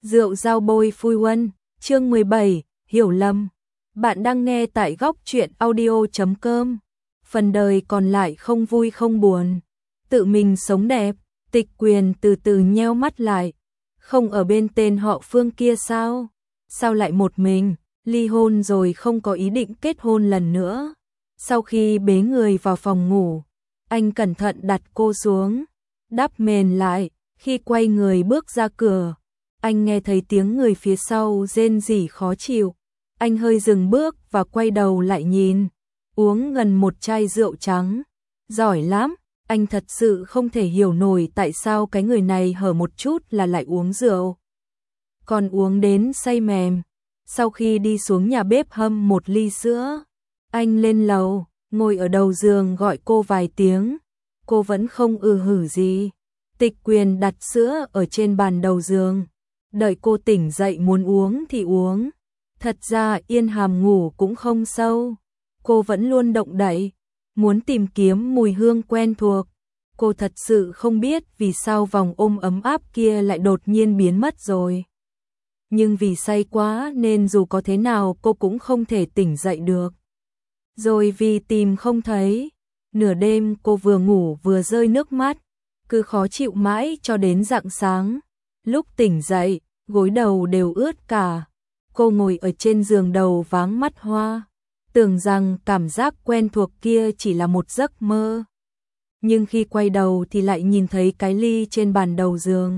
Rượu dao bôi phui huân, chương 17, hiểu lầm. Bạn đang nghe tại góc truyện audio.com. Phần đời còn lại không vui không buồn. Tự mình sống đẹp, Tịch Quyền từ từ nheo mắt lại. Không ở bên tên họ Phương kia sao? Sao lại một mình, ly hôn rồi không có ý định kết hôn lần nữa? Sau khi bế người vào phòng ngủ, anh cẩn thận đặt cô xuống, đắp mền lại, khi quay người bước ra cửa. Anh nghe thấy tiếng người phía sau rên rỉ khó chịu. Anh hơi dừng bước và quay đầu lại nhìn. Uống gần một chai rượu trắng. Giỏi lắm, anh thật sự không thể hiểu nổi tại sao cái người này hở một chút là lại uống rượu. Còn uống đến say mềm. Sau khi đi xuống nhà bếp hâm một ly sữa, anh lên lầu, ngồi ở đầu giường gọi cô vài tiếng. Cô vẫn không hử gì. Tịch Quyền đặt sữa ở trên bàn đầu giường. Đợi cô tỉnh dậy muốn uống thì uống. Thật ra Yên Hàm ngủ cũng không sâu. Cô vẫn luôn động đậy, muốn tìm kiếm mùi hương quen thuộc. Cô thật sự không biết vì sao vòng ôm ấm áp kia lại đột nhiên biến mất rồi. Nhưng vì say quá nên dù có thế nào cô cũng không thể tỉnh dậy được. Rồi vì tìm không thấy, nửa đêm cô vừa ngủ vừa rơi nước mắt, cứ khó chịu mãi cho đến rạng sáng. Lúc tỉnh dậy, gối đầu đều ướt cả. Cô ngồi ở trên giường đầu váng mắt hoa, tưởng rằng cảm giác quen thuộc kia chỉ là một giấc mơ. Nhưng khi quay đầu thì lại nhìn thấy cái ly trên bàn đầu giường.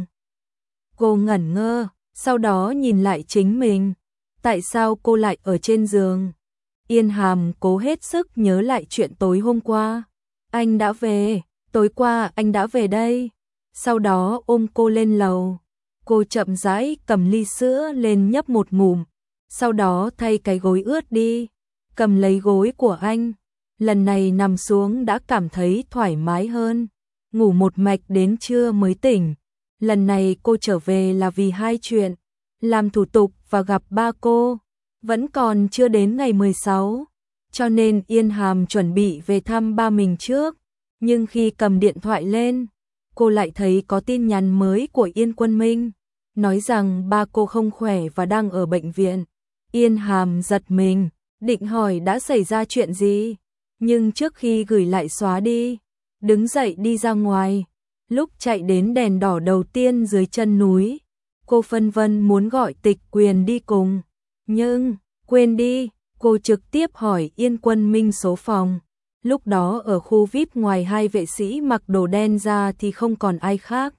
Cô ngẩn ngơ, sau đó nhìn lại chính mình. Tại sao cô lại ở trên giường? Yên Hàm cố hết sức nhớ lại chuyện tối hôm qua. Anh đã về, tối qua anh đã về đây. Sau đó ôm cô lên lầu. Cô chậm rãi cầm ly sữa lên nhấp một ngụm, sau đó thay cái gối ướt đi, cầm lấy gối của anh. Lần này nằm xuống đã cảm thấy thoải mái hơn, ngủ một mạch đến trưa mới tỉnh. Lần này cô trở về là vì hai chuyện, làm thủ tục và gặp ba cô. Vẫn còn chưa đến ngày 16, cho nên Yên Hàm chuẩn bị về thăm ba mình trước. Nhưng khi cầm điện thoại lên, cô lại thấy có tin nhắn mới của Yên Quân Minh, nói rằng ba cô không khỏe và đang ở bệnh viện. Yên Hàm giật mình, định hỏi đã xảy ra chuyện gì, nhưng trước khi gửi lại xóa đi, đứng dậy đi ra ngoài. Lúc chạy đến đèn đỏ đầu tiên dưới chân núi, cô phân vân muốn gọi Tịch Quyền đi cùng, nhưng quên đi, cô trực tiếp hỏi Yên Quân Minh số phòng. Lúc đó ở khu VIP ngoài hai vệ sĩ mặc đồ đen ra thì không còn ai khác.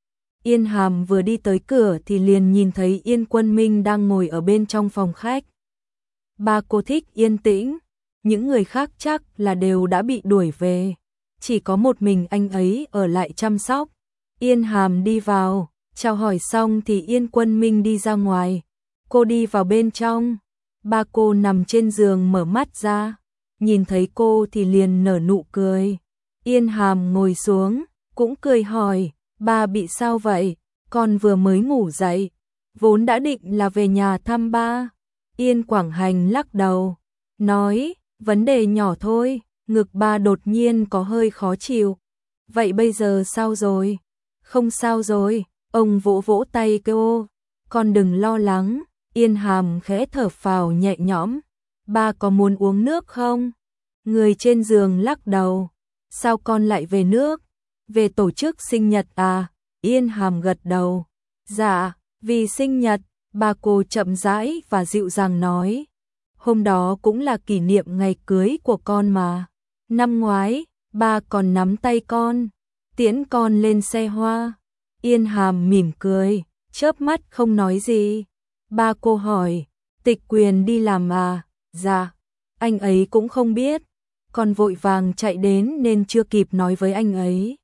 Yên Hàm vừa đi tới cửa thì liền nhìn thấy Yên Quân Minh đang ngồi ở bên trong phòng khách. Ba cô thích yên tĩnh, những người khác chắc là đều đã bị đuổi về. Chỉ có một mình anh ấy ở lại chăm sóc. Yên Hàm đi vào, chào hỏi xong thì Yên Quân Minh đi ra ngoài. Cô đi vào bên trong, ba cô nằm trên giường mở mắt ra. Nhìn thấy cô thì liền nở nụ cười. Yên Hàm ngồi xuống, cũng cười hỏi, ba bị sao vậy? Con vừa mới ngủ dậy, vốn đã định là về nhà thăm ba. Yên Quảng Hành lắc đầu, nói, vấn đề nhỏ thôi, ngực ba đột nhiên có hơi khó chịu. Vậy bây giờ sao rồi? Không sao rồi, ông vỗ vỗ tay kêu, con đừng lo lắng. Yên Hàm khẽ thở phào nhẹ nhõm, ba có muốn uống nước không? Người trên giường lắc đầu, sao con lại về nước? Về tổ chức sinh nhật à? Yên Hàm gật đầu, dạ, vì sinh nhật. Ba cô chậm rãi và dịu dàng nói, hôm đó cũng là kỷ niệm ngày cưới của con mà. Năm ngoái, ba còn nắm tay con, tiễn con lên xe hoa. Yên Hàm mỉm cười, chớp mắt không nói gì. Ba cô hỏi, Tịch Quyền đi làm à? Dạ, anh ấy cũng không biết. Con vội vàng chạy đến nên chưa kịp nói với anh ấy.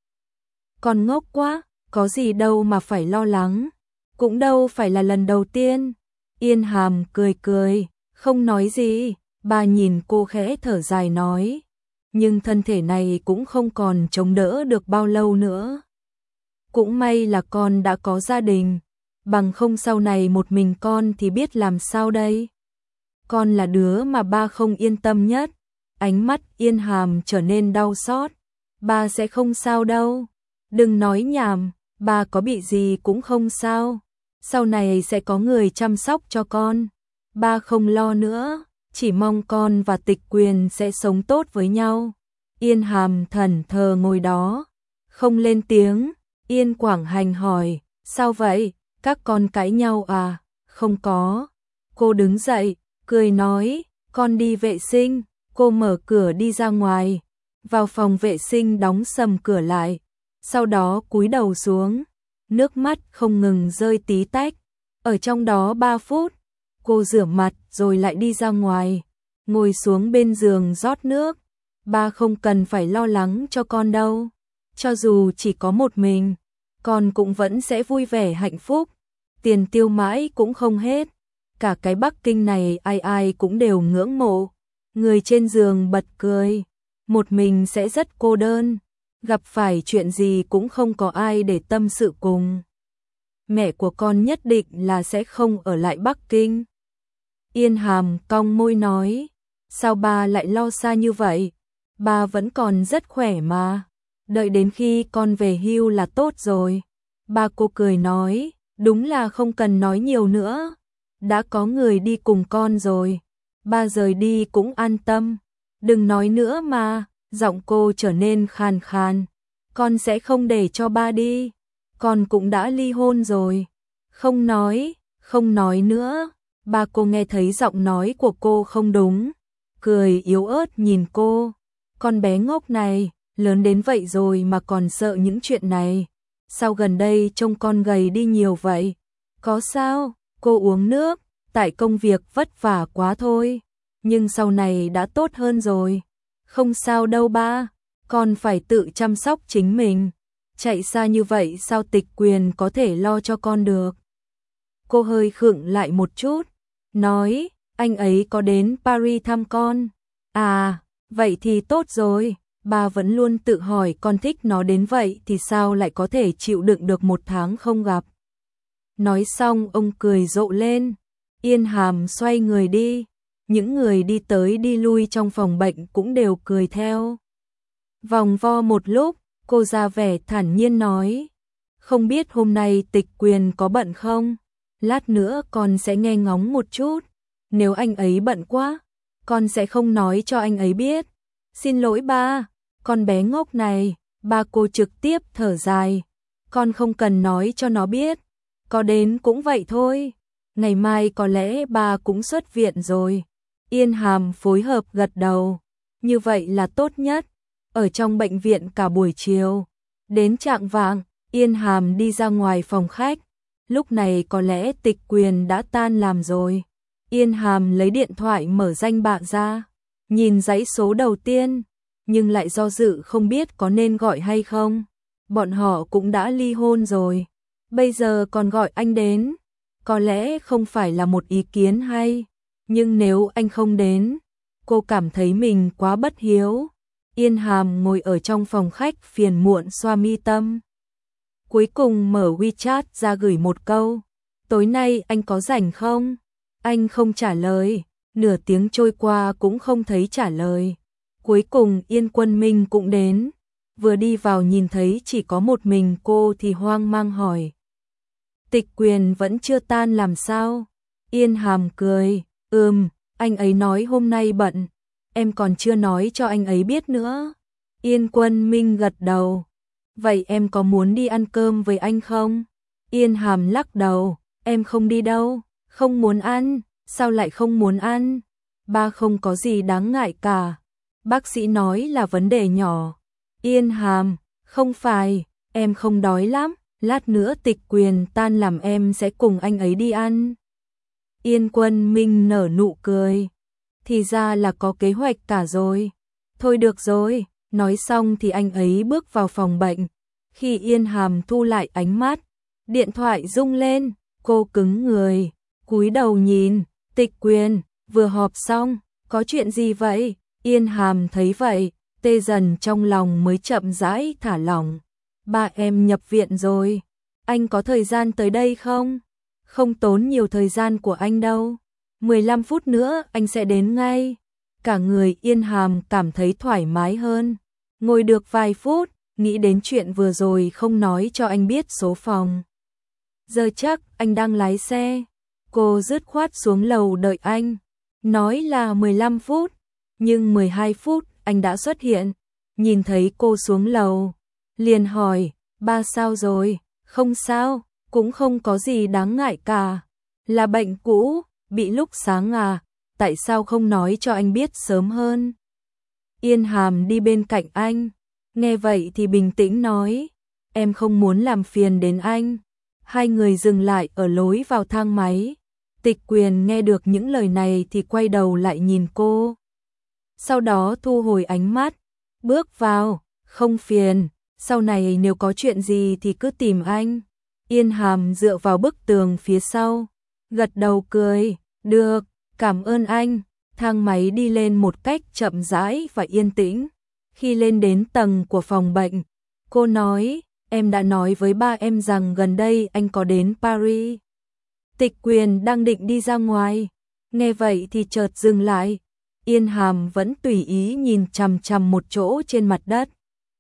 Con ngốc quá, có gì đâu mà phải lo lắng. Cũng đâu phải là lần đầu tiên. Yên Hàm cười cười, không nói gì. Ba nhìn cô khẽ thở dài nói, nhưng thân thể này cũng không còn chống đỡ được bao lâu nữa. Cũng may là con đã có gia đình, bằng không sau này một mình con thì biết làm sao đây. Con là đứa mà ba không yên tâm nhất. Ánh mắt Yên Hàm trở nên đau xót. Ba sẽ không sao đâu. Đừng nói nhảm, ba có bị gì cũng không sao. sau này sẽ có người chăm sóc cho con. Ba không lo nữa, chỉ mong con và Tịch Quyền sẽ sống tốt với nhau. Yên Hàm thẫn thờ ngồi đó, không lên tiếng. Yên Quảng Hành hỏi, sao vậy, các con cãi nhau à? Không có. Cô đứng dậy, cười nói, con đi vệ sinh. Cô mở cửa đi ra ngoài, vào phòng vệ sinh đóng sầm cửa lại, sau đó cúi đầu xuống, nước mắt không ngừng rơi tí tách. Ở trong đó 3 phút, cô rửa mặt rồi lại đi ra ngoài, ngồi xuống bên giường rót nước. Ba không cần phải lo lắng cho con đâu, cho dù chỉ có một mình, con cũng vẫn sẽ vui vẻ hạnh phúc, tiền tiêu mãi cũng không hết. Cả cái Bắc Kinh này ai ai cũng đều ngưỡng mộ. Người trên giường bật cười, một mình sẽ rất cô đơn, gặp phải chuyện gì cũng không có ai để tâm sự cùng. Mẹ của con nhất định là sẽ không ở lại Bắc Kinh. Yên Hàm cong môi nói, sao ba lại lo xa như vậy? Ba vẫn còn rất khỏe mà, đợi đến khi con về hưu là tốt rồi. Ba cô cười nói, đúng là không cần nói nhiều nữa, đã có người đi cùng con rồi. Ba rời đi cũng an tâm, đừng nói nữa mà. Giọng cô trở nên khàn khàn, con sẽ không để cho ba đi, con cũng đã ly hôn rồi. Không nói nữa. Ba cô nghe thấy giọng nói của cô không đúng, cười yếu ớt nhìn cô, con bé ngốc này, lớn đến vậy rồi mà còn sợ những chuyện này, sao gần đây trông con gầy đi nhiều vậy? Có sao? Cô uống nước, tại công việc vất vả quá thôi, nhưng sau này đã tốt hơn rồi. Không sao đâu ba, con phải tự chăm sóc chính mình, chạy xa như vậy sao Tịch Quyền có thể lo cho con được. Cô hơi khựng lại một chút, nói, anh ấy có đến Paris thăm con. À, vậy thì tốt rồi, ba vẫn luôn tự hỏi con thích nó đến vậy thì sao lại có thể chịu đựng được 1 tháng không gặp. Nói xong ông cười rộ lên. Yên Hàm xoay người đi, những người đi tới đi lui trong phòng bệnh cũng đều cười theo. Vòng vo một lúc, cô ra vẻ thản nhiên nói, không biết hôm nay Tịch Quyền có bận không? Lát nữa con sẽ nghe ngóng một chút, nếu anh ấy bận quá, con sẽ không nói cho anh ấy biết. Xin lỗi ba, con bé ngốc này. Ba cô trực tiếp thở dài, con không cần nói cho nó biết, có đến cũng vậy thôi, ngày mai có lẽ ba cũng xuất viện rồi. Yên Hàm phối hợp gật đầu, như vậy là tốt nhất. Ở trong bệnh viện cả buổi chiều, đến chạng vạng, Yên Hàm đi ra ngoài phòng khách, lúc này có lẽ Tịch Quyền đã tan làm rồi. Yên Hàm lấy điện thoại mở danh bạ ra, nhìn dãy số đầu tiên, nhưng lại do dự không biết có nên gọi hay không. Bọn họ cũng đã ly hôn rồi, bây giờ còn gọi anh đến, có lẽ không phải là một ý kiến hay, nhưng nếu anh không đến, cô cảm thấy mình quá bất hiếu. Yên Hàm ngồi ở trong phòng khách phiền muộn xoa mi tâm. Cuối cùng mở WeChat ra gửi một câu, tối nay anh có rảnh không? Anh không trả lời, nửa tiếng trôi qua cũng không thấy trả lời. Cuối cùng Yên Quân Minh cũng đến, vừa đi vào nhìn thấy chỉ có một mình cô thì hoang mang hỏi, Tịch Quyền vẫn chưa tan làm sao? Yên Hàm cười, anh ấy nói hôm nay bận, em còn chưa nói cho anh ấy biết nữa. Yên Quân Minh gật đầu, vậy em có muốn đi ăn cơm với anh không? Yên Hàm lắc đầu, em không đi đâu, không muốn ăn. Sao lại không muốn ăn? Ba không có gì đáng ngại cả, bác sĩ nói là vấn đề nhỏ. Yên Hàm, không phải, em không đói lắm, lát nữa Tịch Quyền tan làm em sẽ cùng anh ấy đi ăn. Yên Quân Minh nở nụ cười, thì ra là có kế hoạch cả rồi. Thôi được rồi, nói xong thì anh ấy bước vào phòng bệnh. Khi Yên Hàm thu lại ánh mắt, điện thoại rung lên, cô cứng người, cúi đầu nhìn, Tịch Quyền, vừa họp xong, có chuyện gì vậy? Yên Hàm thấy vậy, tê dần trong lòng mới chậm rãi thả lỏng. Ba em nhập viện rồi, anh có thời gian tới đây không? Không tốn nhiều thời gian của anh đâu, 15 phút nữa anh sẽ đến ngay. Cả người Yên Hàm cảm thấy thoải mái hơn, ngồi được vài phút, nghĩ đến chuyện vừa rồi không nói cho anh biết số phòng Giờ chắc anh đang lái xe. Cô dứt khoát xuống lầu đợi anh. Nói là 15 phút, nhưng 12 phút anh đã xuất hiện. Nhìn thấy cô xuống lầu, liền hỏi, ba sao rồi? Không sao, cũng không có gì đáng ngại cả. Là bệnh cũ, bị lúc sáng à, tại sao không nói cho anh biết sớm hơn? Yên Hàm đi bên cạnh anh, nghe vậy thì bình tĩnh nói, em không muốn làm phiền đến anh. Hai người dừng lại ở lối vào thang máy. Tịch Quyền nghe được những lời này thì quay đầu lại nhìn cô. Sau đó thu hồi ánh mắt, bước vào, không phiền, sau này nếu có chuyện gì thì cứ tìm anh. Yên Hàm dựa vào bức tường phía sau, gật đầu cười, được, cảm ơn anh. Thang máy đi lên một cách chậm rãi và yên tĩnh. Khi lên đến tầng của phòng bệnh, cô nói, em đã nói với ba em rằng gần đây anh có đến Paris. Tịch Quyền đang định đi ra ngoài, nghe vậy thì chợt dừng lại. Yên Hàm vẫn tùy ý nhìn chằm chằm một chỗ trên mặt đất.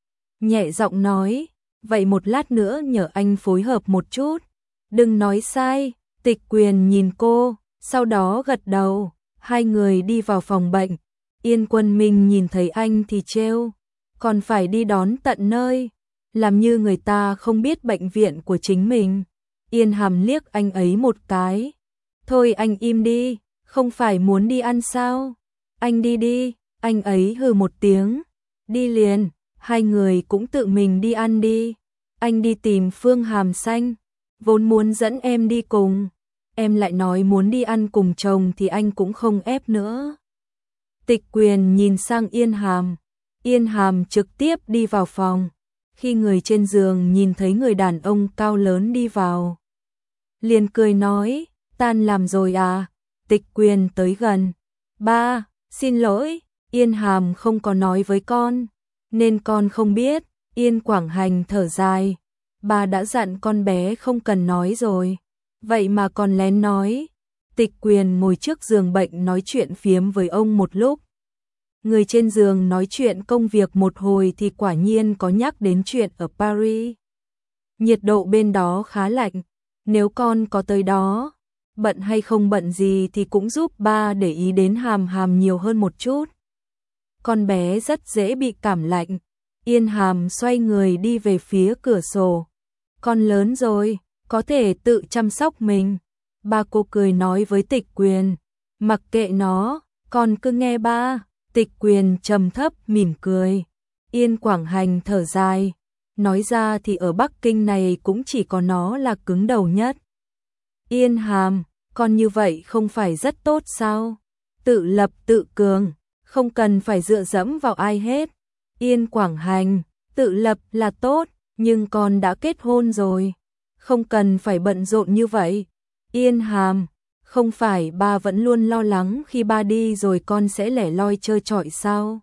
Nhẹ giọng nói, vậy một lát nữa nhờ anh phối hợp một chút. Đừng nói sai. Tịch Quyền nhìn cô, sau đó gật đầu. Hai người đi vào phòng bệnh. Yên Quân Minh nhìn thấy anh thì trêu, còn phải đi đón tận nơi, làm như người ta không biết bệnh viện của chính mình. Yên Hàm liếc anh ấy một cái. Thôi anh im đi, không phải muốn đi ăn sao? Anh đi đi, anh ấy hừ một tiếng. Đi liền, hai người cũng tự mình đi ăn đi. Anh đi tìm Phương Hàm Xanh, vốn muốn dẫn em đi cùng. Em lại nói muốn đi ăn cùng chồng thì anh cũng không ép nữa. Tịch Quyền nhìn sang Yên Hàm. Yên Hàm trực tiếp đi vào phòng. Khi người trên giường nhìn thấy người đàn ông cao lớn đi vào, liền cười nói, tan làm rồi à? Tịch Quyền tới gần. Ba, xin lỗi, Yên Hàm không có nói với con, nên con không biết. Yên Quảng Hành thở dài. Ba đã dặn con bé không cần nói rồi, vậy mà còn lén nói. Tịch Quyền ngồi trước giường bệnh nói chuyện phiếm với ông một lúc. Người trên giường nói chuyện công việc một hồi thì quả nhiên có nhắc đến chuyện ở Paris. Nhiệt độ bên đó khá lạnh, nếu con có tới đó, bận hay không bận gì thì cũng giúp ba để ý đến Hàm Hàm nhiều hơn một chút. Con bé rất dễ bị cảm lạnh. Yên Hàm xoay người đi về phía cửa sổ. Con lớn rồi, có thể tự chăm sóc mình. Ba cô cười nói với Tịch Quyền, mặc kệ nó, con cứ nghe ba. Tịch Quyền trầm thấp mỉm cười. Yên Quảng Hành thở dài, nói ra thì ở Bắc Kinh này cũng chỉ có nó là cứng đầu nhất. Yên Hàm, con như vậy không phải rất tốt sao? Tự lập tự cường, không cần phải dựa dẫm vào ai hết. Yên Quảng Hành, tự lập là tốt, nhưng con đã kết hôn rồi, không cần phải bận rộn như vậy. Yên Hàm, không phải ba vẫn luôn lo lắng khi ba đi rồi con sẽ lẻ loi chơi chọi sao?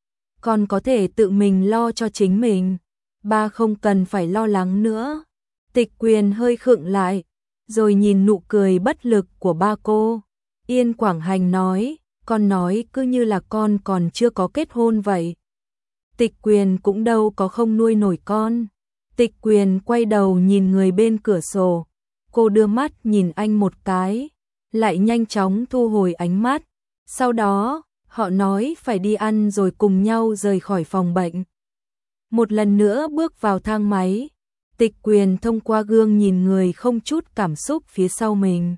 Con có thể tự mình lo cho chính mình, ba không cần phải lo lắng nữa. Tịch Quyền hơi khựng lại, rồi nhìn nụ cười bất lực của ba cô. Yên Quảng Hành nói, con nói cứ như là con còn chưa có kết hôn vậy. Tịch Quyền cũng đâu có không nuôi nổi con. Tịch Quyền quay đầu nhìn người bên cửa sổ. Cô đưa mắt nhìn anh một cái, lại nhanh chóng thu hồi ánh mắt. Sau đó, họ nói phải đi ăn rồi cùng nhau rời khỏi phòng bệnh. Một lần nữa bước vào thang máy. Tịch Quyền thông qua gương nhìn người không chút cảm xúc phía sau mình.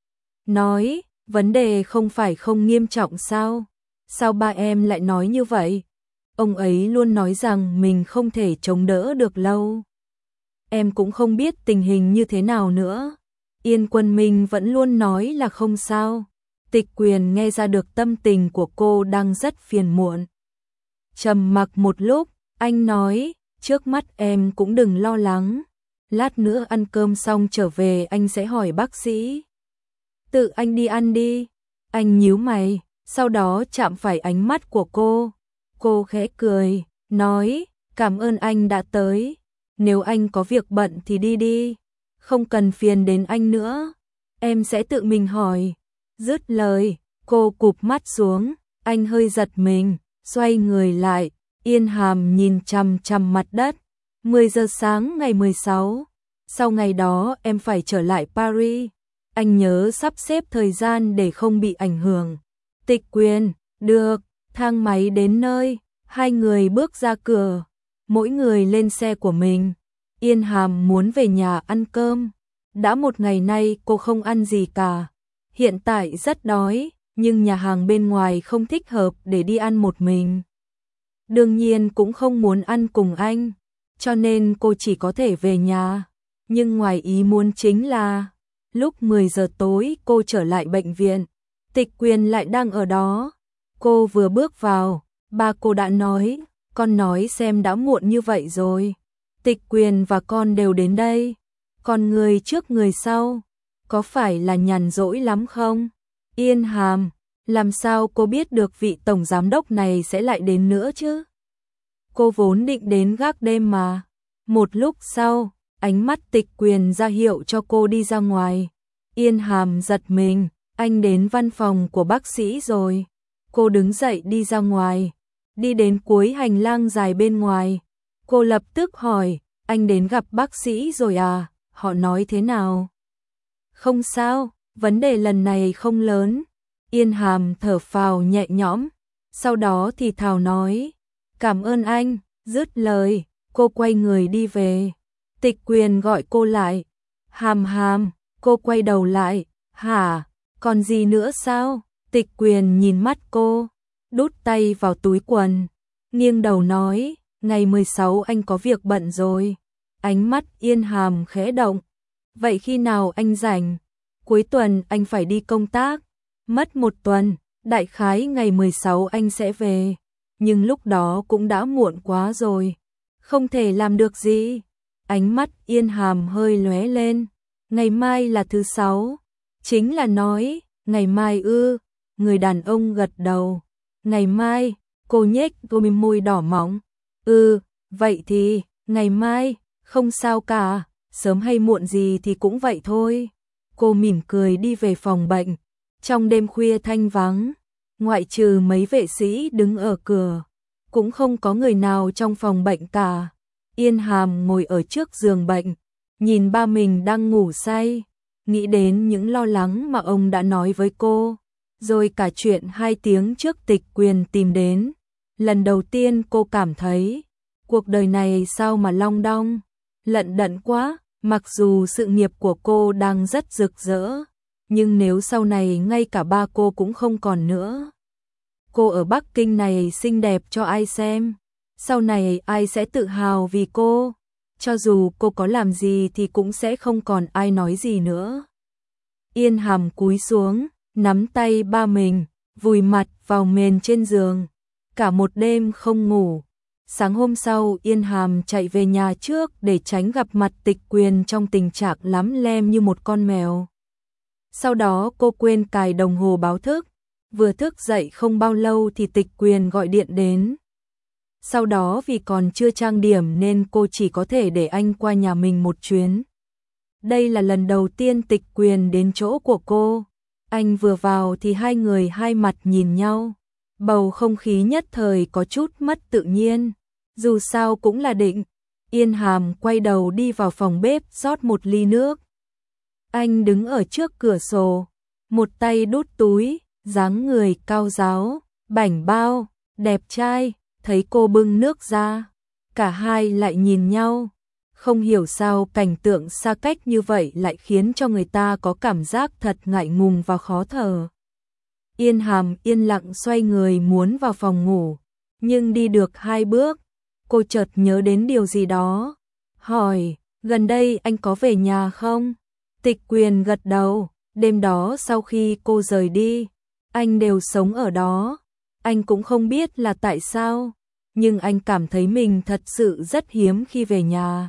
Nói, vấn đề không phải không nghiêm trọng sao? Sao ba em lại nói như vậy? Ông ấy luôn nói rằng mình không thể chống đỡ được lâu. Em cũng không biết tình hình như thế nào nữa. Yên Quân Minh vẫn luôn nói là không sao. Tịch Quyền nghe ra được tâm tình của cô đang rất phiền muộn. Trầm mặc một lúc, anh nói, trước mắt em cũng đừng lo lắng. Lát nữa ăn cơm xong trở về anh sẽ hỏi bác sĩ. Tự anh đi ăn đi. Anh nhíu mày, sau đó chạm phải ánh mắt của cô. Cô khẽ cười, nói, cảm ơn anh đã tới. Nếu anh có việc bận thì đi đi, không cần phiền đến anh nữa. Em sẽ tự mình hỏi. Dứt lời, cô cụp mắt xuống, anh hơi giật mình, xoay người lại. Yên Hàm nhìn chằm chằm mặt đất. 10 giờ sáng ngày 16 Sau ngày đó em phải trở lại Paris. Anh nhớ sắp xếp thời gian để không bị ảnh hưởng. Tịch Quyền, được, thang máy đến nơi, hai người bước ra cửa, mỗi người lên xe của mình. Yên Hàm muốn về nhà ăn cơm. Đã một ngày nay cô không ăn gì cả. Hiện tại rất đói, nhưng nhà hàng bên ngoài không thích hợp để đi ăn một mình. Đương nhiên cũng không muốn ăn cùng anh, cho nên cô chỉ có thể về nhà. Nhưng ngoài ý muốn chính là, lúc 10 giờ tối cô trở lại bệnh viện, Tịch Quyền lại đang ở đó. Cô vừa bước vào, ba cô đã nói, con nói xem đã muộn như vậy rồi. Tịch Quyền và con đều đến đây, còn người trước người sau, có phải là nhàn rỗi lắm không? Yên Hàm, làm sao cô biết được vị tổng giám đốc này sẽ lại đến nữa chứ? Cô vốn định đến gác đêm mà. Một lúc sau, ánh mắt Tịch Quyền ra hiệu cho cô đi ra ngoài. Yên Hàm giật mình, anh đến văn phòng của bác sĩ rồi. Cô đứng dậy đi ra ngoài, đi đến cuối hành lang dài bên ngoài. Cô lập tức hỏi, anh đến gặp bác sĩ rồi à, họ nói thế nào? Không sao, vấn đề lần này không lớn. Yên Hàm thở phào nhẹ nhõm, sau đó thì thào nói, cảm ơn anh, dứt lời, cô quay người đi về. Tịch Quyền gọi cô lại, Hàm Hàm, cô quay đầu lại, hả, còn gì nữa sao? Tịch Quyền nhìn mắt cô, đút tay vào túi quần, nghiêng đầu nói, ngày 16 anh có việc bận rồi. Ánh mắt Yên Hàm khẽ động, vậy khi nào anh rảnh? Cuối tuần anh phải đi công tác, mất một tuần, đại khái ngày 16 anh sẽ về, nhưng lúc đó cũng đã muộn quá rồi, không thể làm được gì. Ánh mắt Yên Hàm hơi lóe lên, ngày mai là thứ sáu, chính là nói, ngày mai ư? Người đàn ông gật đầu, ngày mai, cô nhếch đôi môi đỏ mọng, vậy thì, ngày mai, không sao cả, sớm hay muộn gì thì cũng vậy thôi. Cô mỉm cười đi về phòng bệnh, trong đêm khuya thanh vắng, ngoại trừ mấy vệ sĩ đứng ở cửa, cũng không có người nào trong phòng bệnh cả. Yên Hàm ngồi ở trước giường bệnh, nhìn ba mình đang ngủ say, nghĩ đến những lo lắng mà ông đã nói với cô, rồi cả chuyện 2 tiếng trước Tịch Quyền tìm đến. Lần đầu tiên cô cảm thấy, cuộc đời này sao mà long đong, lận đận quá, mặc dù sự nghiệp của cô đang rất rực rỡ, nhưng nếu sau này ngay cả ba cô cũng không còn nữa. Cô ở Bắc Kinh này xinh đẹp cho ai xem, sau này ai sẽ tự hào vì cô, cho dù cô có làm gì thì cũng sẽ không còn ai nói gì nữa. Yên Hàm cúi xuống, nắm tay ba mình, vùi mặt vào mền trên giường, cả một đêm không ngủ. Sáng hôm sau Yên Hàm chạy về nhà trước để tránh gặp mặt Tịch Quyền trong tình trạng lắm lem như một con mèo. Sau đó cô quên cài đồng hồ báo thức, vừa thức dậy không bao lâu thì Tịch Quyền gọi điện đến. Sau đó vì còn chưa trang điểm nên cô chỉ có thể để anh qua nhà mình một chuyến. Đây là lần đầu tiên Tịch Quyền đến chỗ của cô. Anh vừa vào thì hai người hai mặt nhìn nhau. Bầu không khí nhất thời có chút mất tự nhiên. Dù sao cũng là định. Yên Hàm quay đầu đi vào phòng bếp rót một ly nước. Anh đứng ở trước cửa sổ, một tay đút túi, dáng người cao ráo, bảnh bao, đẹp trai. Thấy cô bưng nước ra, cả hai lại nhìn nhau. Không hiểu sao cảnh tượng xa cách như vậy lại khiến cho người ta có cảm giác thật ngại ngùng và khó thở. Yên Hàm yên lặng xoay người muốn vào phòng ngủ, nhưng đi được 2 bước, cô chợt nhớ đến điều gì đó. Hỏi, gần đây anh có về nhà không? Tịch Quyền gật đầu, đêm đó sau khi cô rời đi, anh đều sống ở đó. Anh cũng không biết là tại sao, nhưng anh cảm thấy mình thật sự rất hiếm khi về nhà.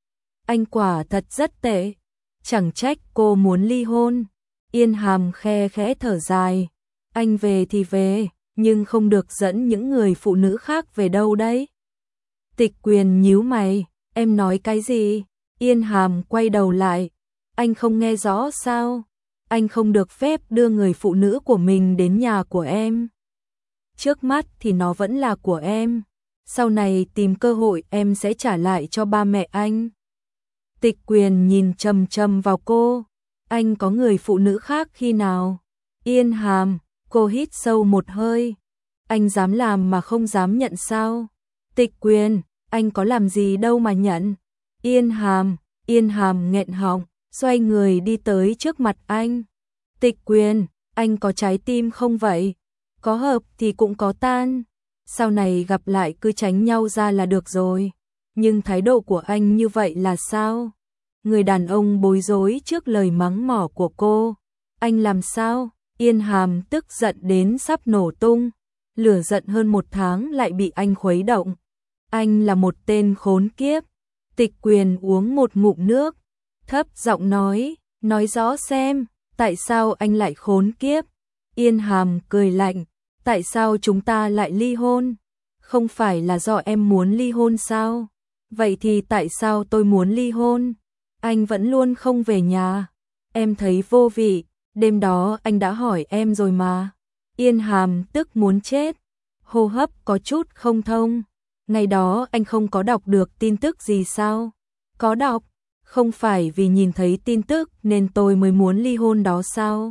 Anh quả thật rất tệ, chẳng trách cô muốn ly hôn. Yên Hàm khe khẽ thở dài, anh về thì về, nhưng không được dẫn những người phụ nữ khác về đâu đấy. Tịch Quyền nhíu mày, em nói cái gì? Yên Hàm quay đầu lại, anh không nghe rõ sao? Anh không được phép đưa người phụ nữ của mình đến nhà của em. Trước mắt thì nó vẫn là của em, sau này tìm cơ hội em sẽ trả lại cho ba mẹ anh. Tịch Quyền nhìn chằm chằm vào cô. Anh có người phụ nữ khác khi nào? Yên Hàm, cô hít sâu một hơi. Anh dám làm mà không dám nhận sao? Tịch Quyền, anh có làm gì đâu mà nhận. Yên Hàm nghẹn họng, xoay người đi tới trước mặt anh. Tịch Quyền, anh có trái tim không vậy? Có hợp thì cũng có tan. Sau này gặp lại cứ tránh nhau ra là được rồi. Nhưng thái độ của anh như vậy là sao? Người đàn ông bối rối trước lời mắng mỏ của cô. Anh làm sao? Yên Hàm tức giận đến sắp nổ tung. Lửa giận hơn 1 tháng lại bị anh khuấy động. Anh là một tên khốn kiếp. Tịch Quyền uống một ngụm nước, thấp giọng nói rõ xem, tại sao anh lại khốn kiếp? Yên Hàm cười lạnh, tại sao chúng ta lại ly hôn? Không phải là do em muốn ly hôn sao? Vậy thì tại sao tôi muốn ly hôn? Anh vẫn luôn không về nhà. Em thấy vô vị, đêm đó anh đã hỏi em rồi mà. Yên Hàm tức muốn chết, hô hấp có chút không thông. Ngày đó anh không có đọc được tin tức gì sao? Có đọc, không phải vì nhìn thấy tin tức nên tôi mới muốn ly hôn đó sao?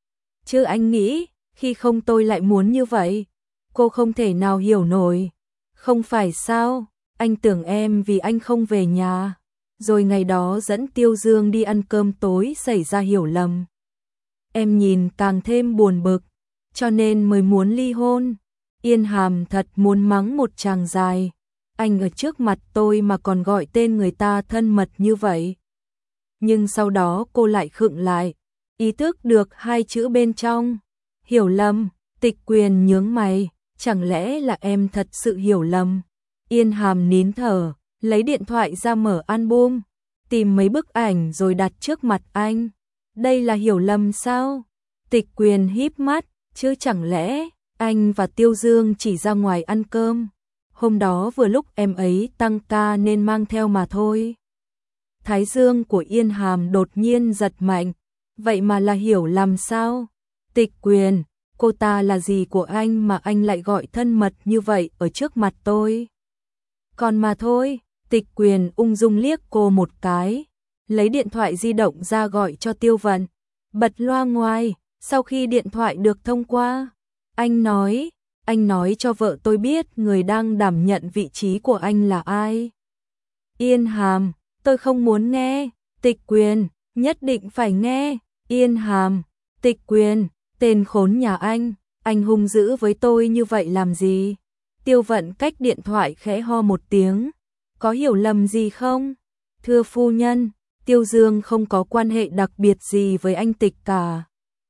Chứ anh nghĩ, khi không tôi lại muốn như vậy. Cô không thể nào hiểu nổi. Không phải sao, anh tưởng em vì anh không về nhà. Rồi ngày đó dẫn Tiêu Dương đi ăn cơm tối xảy ra hiểu lầm. Em nhìn càng thêm buồn bực, cho nên mới muốn ly hôn. Yên Hàm thật muốn mắng một tràng dài. Anh ở trước mặt tôi mà còn gọi tên người ta thân mật như vậy. Nhưng sau đó cô lại khựng lại, ý thức được 2 chữ bên trong. Hiểu lầm. Tịch Quyền nhướng mày, chẳng lẽ là em thật sự hiểu lầm? Yên Hàm nín thở, lấy điện thoại ra mở album, tìm mấy bức ảnh rồi đặt trước mặt anh. Đây là hiểu lầm sao? Tịch Quyền híp mắt, chứ chẳng lẽ anh và Tiêu Dương chỉ ra ngoài ăn cơm? Hôm đó vừa lúc em ấy tăng ca nên mang theo mà thôi. Thái dương của Yên Hàm đột nhiên giật mạnh, vậy mà là hiểu lầm sao? Tịch Quyền, cô ta là gì của anh mà anh lại gọi thân mật như vậy ở trước mặt tôi? Còn mà thôi. Tịch Quyền ung dung liếc cô một cái, lấy điện thoại di động ra gọi cho Tiêu Vận, bật loa ngoài. Sau khi điện thoại được thông qua, anh nói cho vợ tôi biết người đang đảm nhận vị trí của anh là ai. Yên Hàm, tôi không muốn nghe. Tịch Quyền, nhất định phải nghe. Yên Hàm, Tịch Quyền, tên khốn nhà anh hung dữ với tôi như vậy làm gì? Tiêu Vận cách điện thoại khẽ ho một tiếng, có hiểu lầm gì không? Thưa phu nhân, Tiêu Dương không có quan hệ đặc biệt gì với anh Tịch cả.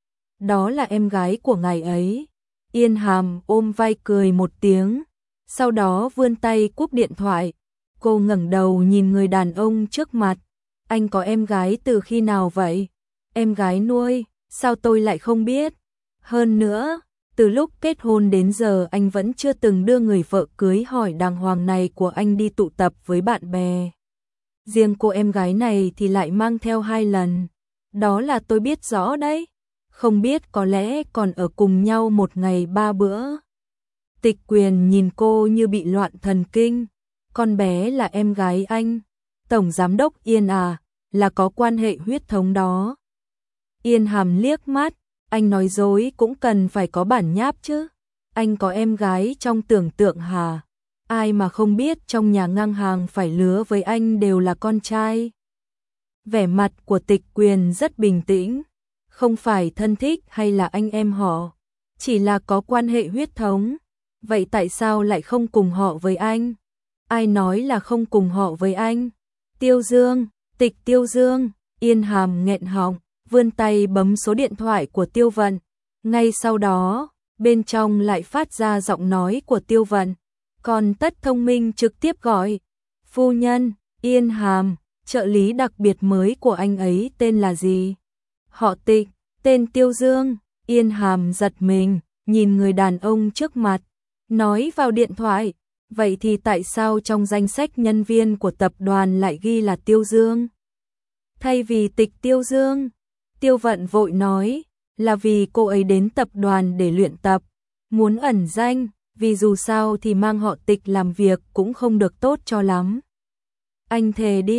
Đó là em gái của ngài ấy. Yên Hàm ôm vai cười một tiếng, sau đó vươn tay cúp điện thoại. Cô ngẩng đầu nhìn người đàn ông trước mặt. Anh có em gái từ khi nào vậy? Em gái nuôi, sao tôi lại không biết? Hơn nữa, từ lúc kết hôn đến giờ anh vẫn chưa từng đưa người vợ cưới hỏi đàng hoàng này của anh đi tụ tập với bạn bè. Riêng cô em gái này thì lại mang theo 2 lần. Đó là tôi biết rõ đấy. Không biết có lẽ còn ở cùng nhau 1 ngày 3 bữa. Tịch Quyền nhìn cô như bị loạn thần kinh. Con bé là em gái anh. Tổng giám đốc Yên à, là có quan hệ huyết thống đó. Yên Hàm liếc mắt, anh nói dối cũng cần phải có bản nháp chứ. Anh có em gái trong tưởng tượng hả? Ai mà không biết trong nhà ngang hàng phải lứa với anh đều là con trai. Vẻ mặt của Tịch Quyền rất bình tĩnh. Không phải thân thích hay là anh em họ, chỉ là có quan hệ huyết thống. Vậy tại sao lại không cùng họ với anh? Ai nói là không cùng họ với anh? Tiêu Dương, Tiêu Dương. Yên Hàm nghẹn họng, vươn tay bấm số điện thoại của Tiêu Vận. Ngay sau đó, bên trong lại phát ra giọng nói của Tiêu Vận. Còn Tất Thông Minh trực tiếp gọi. Phu nhân, Yên Hàm, trợ lý đặc biệt mới của anh ấy tên là gì? Họ Tịch, tên Tiêu Dương. Yên Hàm giật mình, nhìn người đàn ông trước mặt, nói vào điện thoại. Vậy thì tại sao trong danh sách nhân viên của tập đoàn lại ghi là Tiêu Dương? Thay vì Tịch Tiêu Dương, Tiêu Vận vội nói, là vì cô ấy đến tập đoàn để luyện tập, muốn ẩn danh, vì dù sao thì mang họ Tịch làm việc cũng không được tốt cho lắm. Anh thề đi.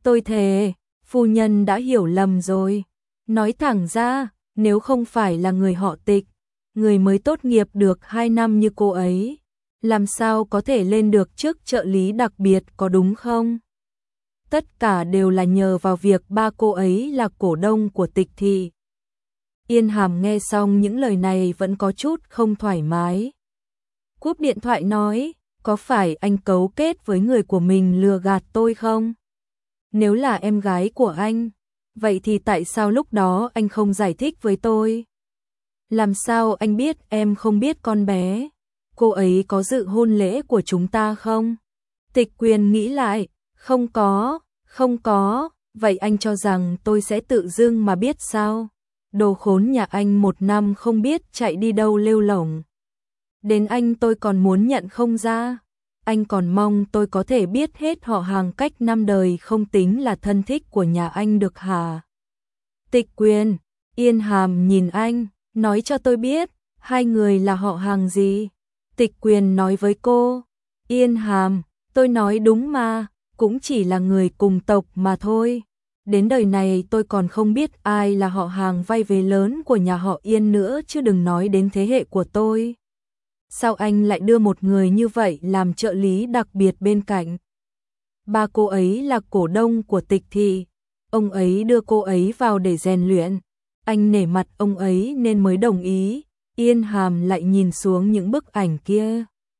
Tôi thề, phu nhân đã hiểu lầm rồi. Nói thẳng ra, nếu không phải là người họ Tịch, người mới tốt nghiệp được 2 năm như cô ấy, làm sao có thể lên được chức trợ lý đặc biệt có đúng không? Tất cả đều là nhờ vào việc ba cô ấy là cổ đông của Tịch thị. Yên Hàm nghe xong những lời này vẫn có chút không thoải mái. Cúp điện thoại nói, có phải anh cấu kết với người của mình lừa gạt tôi không? Nếu là em gái của anh, vậy thì tại sao lúc đó anh không giải thích với tôi? Làm sao anh biết em không biết con bé? Cô ấy có dự hôn lễ của chúng ta không? Tịch Quyền nghĩ lại, không có, vậy anh cho rằng tôi sẽ tự dưng mà biết sao? Đồ khốn nhà anh 1 năm không biết chạy đi đâu lêu lổng. Đến anh tôi còn muốn nhận không ra. Anh còn mong tôi có thể biết hết họ hàng cách 5 đời không tính là thân thích của nhà anh được hả? Tịch Quyền, Yên Hàm nhìn anh, nói cho tôi biết, hai người là họ hàng gì? Tịch Quyền nói với cô, Yên Hàm, tôi nói đúng mà, cũng chỉ là người cùng tộc mà thôi. Đến đời này tôi còn không biết ai là họ hàng vay vế lớn của nhà họ Yên nữa chứ đừng nói đến thế hệ của tôi. Sao anh lại đưa một người như vậy làm trợ lý đặc biệt bên cạnh? Ba cô ấy là cổ đông của Tịch thị, ông ấy đưa cô ấy vào để rèn luyện. Anh nể mặt ông ấy nên mới đồng ý. Yên Hàm lại nhìn xuống những bức ảnh kia.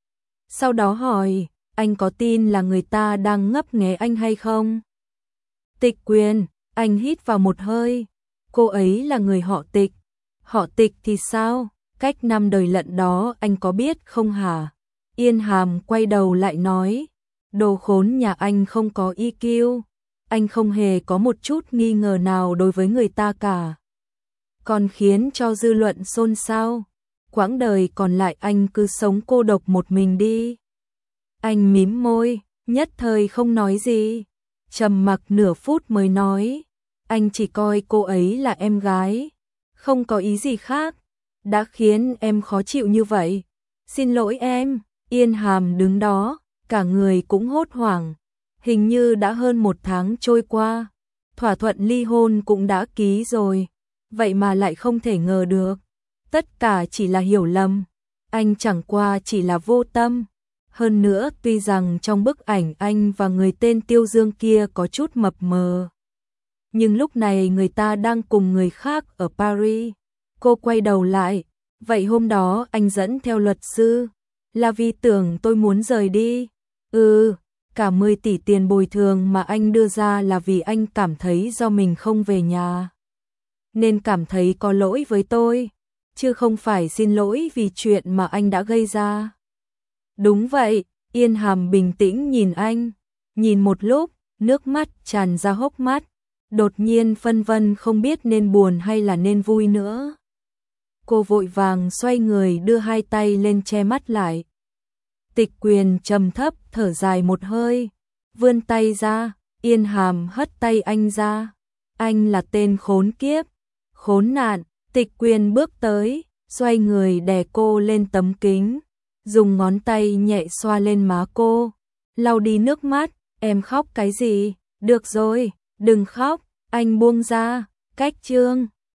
Sau đó hỏi, anh có tin là người ta đang ngấp nghé anh hay không? Tịch Quyền, anh hít vào một hơi. Cô ấy là người họ Tịch. Họ Tịch thì sao? Cách 5 đời lận đó anh có biết không hả? Yên Hàm quay đầu lại nói, đồ khốn nhà anh không có EQ. Anh không hề có một chút nghi ngờ nào đối với người ta cả. Còn khiến cho dư luận xôn xao. Quãng đời còn lại anh cứ sống cô độc một mình đi. Anh mím môi, nhất thời không nói gì. Trầm mặc nửa phút mới nói, anh chỉ coi cô ấy là em gái, không có ý gì khác. Đã khiến em khó chịu như vậy. Xin lỗi em. Yên Hàm đứng đó, cả người cũng hốt hoảng. Hình như đã hơn 1 tháng trôi qua, thỏa thuận ly hôn cũng đã ký rồi, vậy mà lại không thể ngờ được. Tất cả chỉ là hiểu lầm, anh chẳng qua chỉ là vô tâm. Hơn nữa tuy rằng trong bức ảnh anh và người tên Tiêu Dương kia có chút mập mờ, nhưng lúc này người ta đang cùng người khác ở Paris. Cô quay đầu lại, vậy hôm đó anh dẫn theo luật sư, là vì tưởng tôi muốn rời đi. Cả 10 tỷ tiền bồi thường mà anh đưa ra là vì anh cảm thấy do mình không về nhà, nên cảm thấy có lỗi với tôi, chứ không phải xin lỗi vì chuyện mà anh đã gây ra. Đúng vậy, Yên Hàm bình tĩnh nhìn anh, nhìn một lúc, nước mắt tràn ra hốc mắt, đột nhiên phân vân không biết nên buồn hay là nên vui nữa. Cô vội vàng xoay người đưa hai tay lên che mắt lại. Tịch Quyền trầm thấp thở dài một hơi, vươn tay ra. Yên Hàm hất tay anh ra. Anh là tên khốn kiếp, khốn nạn. Tịch Quyền bước tới, xoay người đè cô lên tấm kính, dùng ngón tay nhẹ xoa lên má cô, lau đi nước mắt. Em khóc cái gì? Được rồi, đừng khóc. Anh buông ra. Cách chương